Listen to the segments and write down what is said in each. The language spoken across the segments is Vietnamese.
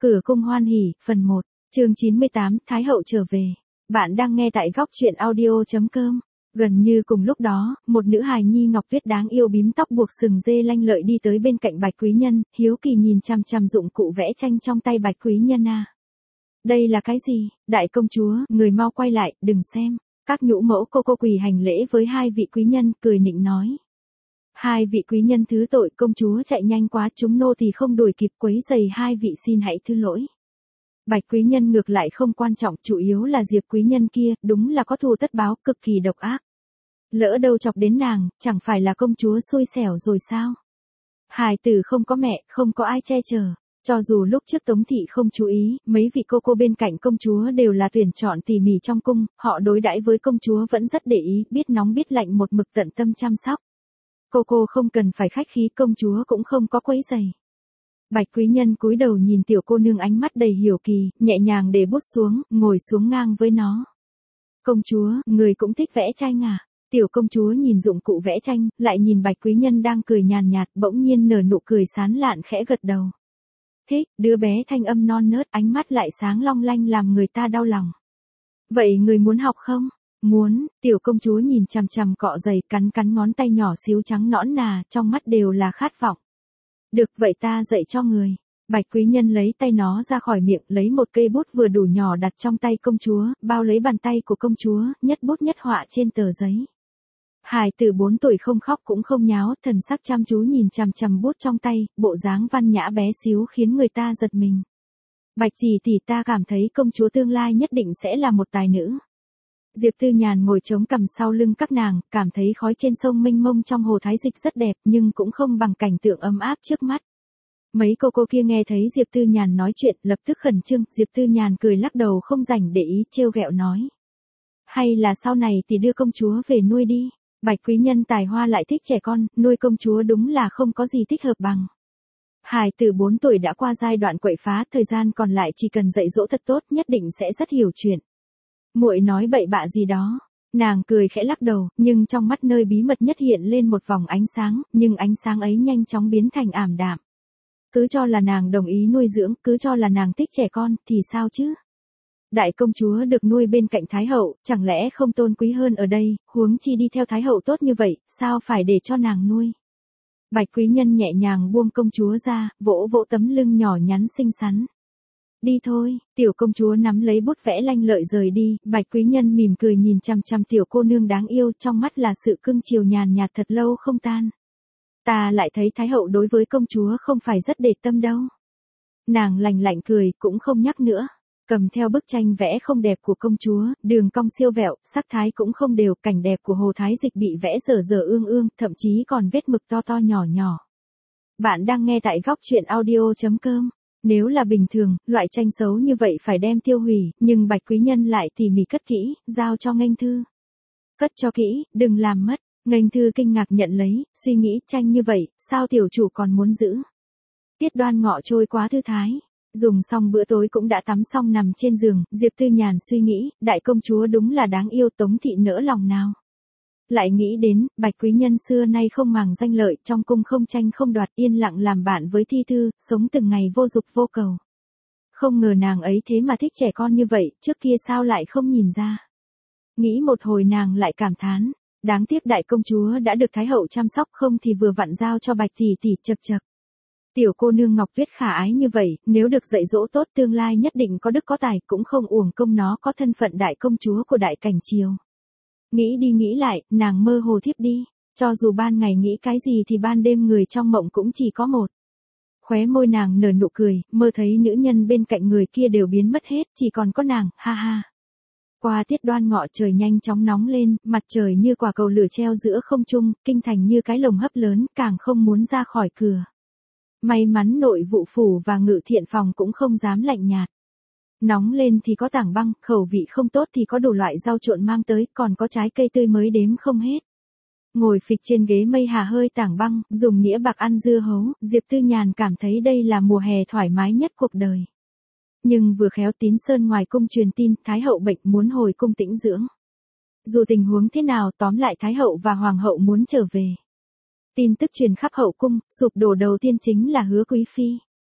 Cửa cung hoan hỉ, phần 1, chương 98, Thái hậu trở về. Bạn đang nghe tại góc truyện audio.com. Gần như cùng lúc đó, một nữ hài nhi ngọc tuyết đáng yêu bím tóc buộc sừng dê lanh lợi đi tới bên cạnh Bạch Quý Nhân, hiếu kỳ nhìn chằm chằm dụng cụ vẽ tranh trong tay Bạch Quý Nhân à. Đây là cái gì? Đại công chúa, người mau quay lại, đừng xem. Các nhũ mẫu cô quỳ hành lễ với hai vị quý nhân, cười nịnh nói. Hai vị quý nhân thứ tội, công chúa chạy nhanh quá, chúng nô thì không đuổi kịp, quấy giày hai vị, xin hãy thứ lỗi. Bạch Quý Nhân ngược lại không quan trọng, chủ yếu là Diệp quý nhân kia, đúng là có thù tất báo, cực kỳ độc ác. Lỡ đâu chọc đến nàng, chẳng phải là công chúa xui xẻo rồi sao? Hài tử không có mẹ, không có ai che chở. Cho dù lúc trước Tống thị không chú ý, mấy vị cô bên cạnh công chúa đều là tuyển chọn tỉ mỉ trong cung, họ đối đãi với công chúa vẫn rất để ý, biết nóng biết lạnh một mực tận tâm chăm sóc. Cô không cần phải khách khí, công chúa cũng không có quấy giày. Bạch Quý Nhân cúi đầu nhìn tiểu cô nương ánh mắt đầy hiểu kỳ, nhẹ nhàng để bút xuống, ngồi xuống ngang với nó. Công chúa, người cũng thích vẽ tranh à? Tiểu công chúa nhìn dụng cụ vẽ tranh, lại nhìn Bạch Quý Nhân đang cười nhàn nhạt, bỗng nhiên nở nụ cười sán lạn khẽ gật đầu. Thích, đứa bé thanh âm non nớt, ánh mắt lại sáng long lanh làm người ta đau lòng. Vậy người muốn học không? Muốn, tiểu công chúa nhìn chằm chằm cọ giày, cắn ngón tay nhỏ xíu trắng nõn nà, trong mắt đều là khát vọng. Được, vậy ta dạy cho người. Bạch Quý Nhân lấy tay nó ra khỏi miệng, lấy một cây bút vừa đủ nhỏ đặt trong tay công chúa, bao lấy bàn tay của công chúa, nhất bút nhất họa trên tờ giấy. Hài tử 4 tuổi không khóc cũng không nháo, thần sắc chăm chú nhìn chằm chằm bút trong tay, bộ dáng văn nhã bé xíu khiến người ta giật mình. Bạch tỷ ta cảm thấy công chúa tương lai nhất định sẽ là một tài nữ. Diệp Tư Nhàn ngồi chống cằm sau lưng các nàng, cảm thấy khói trên sông mênh mông trong hồ Thái Dịch rất đẹp, nhưng cũng không bằng cảnh tượng ấm áp trước mắt. Mấy cô kia nghe thấy Diệp Tư Nhàn nói chuyện, lập tức khẩn trương, Diệp Tư Nhàn cười lắc đầu không rảnh để ý, trêu ghẹo nói. Hay là sau này thì đưa công chúa về nuôi đi. Bạch Quý Nhân tài hoa lại thích trẻ con, nuôi công chúa đúng là không có gì thích hợp bằng. Hài tử 4 tuổi đã qua giai đoạn quậy phá, thời gian còn lại chỉ cần dạy dỗ thật tốt, nhất định sẽ rất hiểu chuyện. Muội nói bậy bạ gì đó. Nàng cười khẽ lắc đầu, nhưng trong mắt nơi bí mật nhất hiện lên một vòng ánh sáng, nhưng ánh sáng ấy nhanh chóng biến thành ảm đạm. Cứ cho là nàng đồng ý nuôi dưỡng, cứ cho là nàng thích trẻ con, thì sao chứ? Đại công chúa được nuôi bên cạnh Thái hậu, chẳng lẽ không tôn quý hơn ở đây, huống chi đi theo Thái hậu tốt như vậy, sao phải để cho nàng nuôi? Bạch Quý Nhân nhẹ nhàng buông công chúa ra, vỗ tấm lưng nhỏ nhắn xinh xắn. Đi thôi, tiểu công chúa nắm lấy bút vẽ lanh lợi rời đi, Bạch Quý Nhân mỉm cười nhìn chằm chằm tiểu cô nương đáng yêu, trong mắt là sự cưng chiều nhàn nhạt thật lâu không tan. Ta lại thấy Thái hậu đối với công chúa không phải rất để tâm đâu. Nàng lạnh lạnh cười, cũng không nhắc nữa. Cầm theo bức tranh vẽ không đẹp của công chúa, đường cong siêu vẹo, sắc thái cũng không đều, cảnh đẹp của hồ Thái Dịch bị vẽ dở ương, thậm chí còn vết mực to nhỏ. Bạn đang nghe tại góc truyện audio.com. Nếu là bình thường, loại tranh xấu như vậy phải đem tiêu hủy, nhưng Bạch Quý Nhân lại tỉ mỉ cất kỹ, giao cho Nghênh Thư. Cất cho kỹ, đừng làm mất. Nghênh Thư kinh ngạc nhận lấy, suy nghĩ tranh như vậy, sao tiểu chủ còn muốn giữ? Tiết Đoan Ngọ trôi quá thư thái. Dùng xong bữa tối cũng đã tắm xong nằm trên giường, Diệp Tư Nhàn suy nghĩ, đại công chúa đúng là đáng yêu, Tống thị nỡ lòng nào. Lại nghĩ đến, Bạch Quý Nhân xưa nay không màng danh lợi, trong cung không tranh không đoạt, yên lặng làm bạn với thi thư, sống từng ngày vô dục vô cầu. Không ngờ nàng ấy thế mà thích trẻ con như vậy, trước kia sao lại không nhìn ra. Nghĩ một hồi nàng lại cảm thán, đáng tiếc đại công chúa đã được Thái hậu chăm sóc, không thì vừa vặn giao cho Bạch tỷ chập. Tiểu cô nương ngọc tuyết khả ái như vậy, nếu được dạy dỗ tốt tương lai nhất định có đức có tài, cũng không uổng công nó có thân phận đại công chúa của đại cảnh triều. Nghĩ đi nghĩ lại, nàng mơ hồ thiếp đi, cho dù ban ngày nghĩ cái gì thì ban đêm người trong mộng cũng chỉ có một. Khóe môi nàng nở nụ cười, mơ thấy nữ nhân bên cạnh người kia đều biến mất hết, chỉ còn có nàng, ha ha. Qua Tiết Đoan Ngọ trời nhanh chóng nóng lên, mặt trời như quả cầu lửa treo giữa không trung, kinh thành như cái lồng hấp lớn, càng không muốn ra khỏi cửa. May mắn nội vụ phủ và ngự thiện phòng cũng không dám lạnh nhạt. Nóng lên thì có tảng băng, khẩu vị không tốt thì có đủ loại rau trộn mang tới, còn có trái cây tươi mới đếm không hết. Ngồi phịch trên ghế mây hà hơi tảng băng, dùng nĩa bạc ăn dưa hấu, Diệp Tư Nhàn cảm thấy đây là mùa hè thoải mái nhất cuộc đời. Nhưng vừa khéo Tín Sơn ngoài cung truyền tin, Thái hậu bệnh muốn hồi cung tĩnh dưỡng. Dù tình huống thế nào, tóm lại Thái hậu và Hoàng hậu muốn trở về. Tin tức truyền khắp hậu cung, sụp đổ đầu tiên chính là Hứa Quý Phi.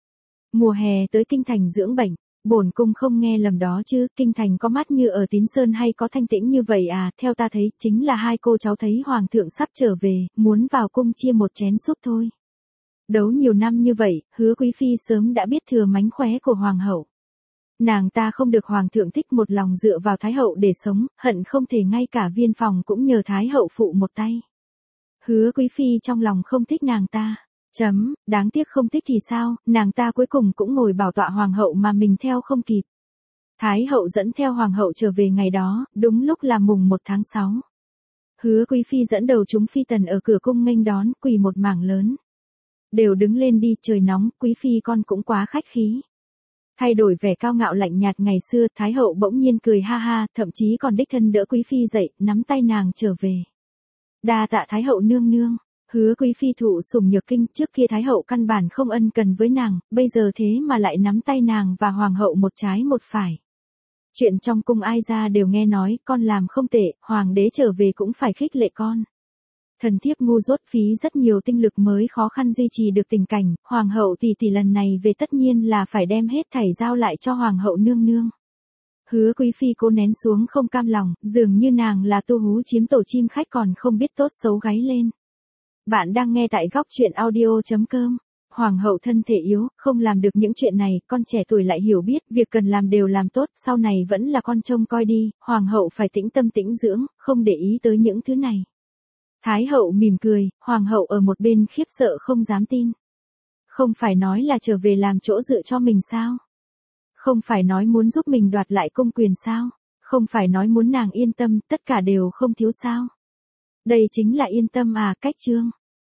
Mùa hè tới kinh thành dưỡng bệnh, bổn cung không nghe lầm đó chứ, kinh thành có mát như ở Tín Sơn hay có thanh tĩnh như vậy à, theo ta thấy, chính là hai cô cháu thấy hoàng thượng sắp trở về, muốn vào cung chia một chén súp thôi. Đấu nhiều năm như vậy, Hứa quý phi sớm đã biết thừa mánh khóe của hoàng hậu. Nàng ta không được hoàng thượng thích, một lòng dựa vào thái hậu để sống, hận không thể ngay cả viên phòng cũng nhờ thái hậu phụ một tay. Hứa quý phi trong lòng không thích nàng ta. Đáng tiếc không thích thì sao, nàng ta cuối cùng cũng ngồi bảo tọa hoàng hậu mà mình theo không kịp. Thái hậu dẫn theo hoàng hậu trở về ngày đó, đúng lúc là mùng 1 tháng 6. Hứa quý phi dẫn đầu chúng phi tần ở cửa cung nghênh đón, quỳ một mảng lớn. Đều đứng lên đi, trời nóng, quý phi con cũng quá khách khí. Thay đổi vẻ cao ngạo lạnh nhạt ngày xưa, thái hậu bỗng nhiên cười ha ha, thậm chí còn đích thân đỡ quý phi dậy, nắm tay nàng trở về. Đa tạ thái hậu nương nương. Hứa quý phi thụ sủng nhược kinh, trước kia thái hậu căn bản không ân cần với nàng, bây giờ thế mà lại nắm tay nàng và hoàng hậu một trái một phải. Chuyện trong cung ai ra đều nghe nói, con làm không tệ, hoàng đế trở về cũng phải khích lệ con. Thần thiếp ngu dốt phí rất nhiều tinh lực mới khó khăn duy trì được tình cảnh, hoàng hậu tỷ lần này về tất nhiên là phải đem hết thảy giao lại cho hoàng hậu nương nương. Hứa quý phi cố nén xuống không cam lòng, dường như nàng là tu hú chiếm tổ chim khách còn không biết tốt xấu gáy lên. Bạn đang nghe tại góc truyện audio.com. Hoàng hậu thân thể yếu, không làm được những chuyện này, con trẻ tuổi lại hiểu biết, việc cần làm đều làm tốt, sau này vẫn là con trông coi đi, hoàng hậu phải tĩnh tâm tĩnh dưỡng, không để ý tới những thứ này. Thái hậu mỉm cười, hoàng hậu ở một bên khiếp sợ không dám tin. Không phải nói là trở về làm chỗ dựa cho mình sao? Không phải nói muốn giúp mình đoạt lại công quyền sao? Không phải nói muốn nàng yên tâm, tất cả đều không thiếu sao? Đây chính là yên tâm à, cách chương.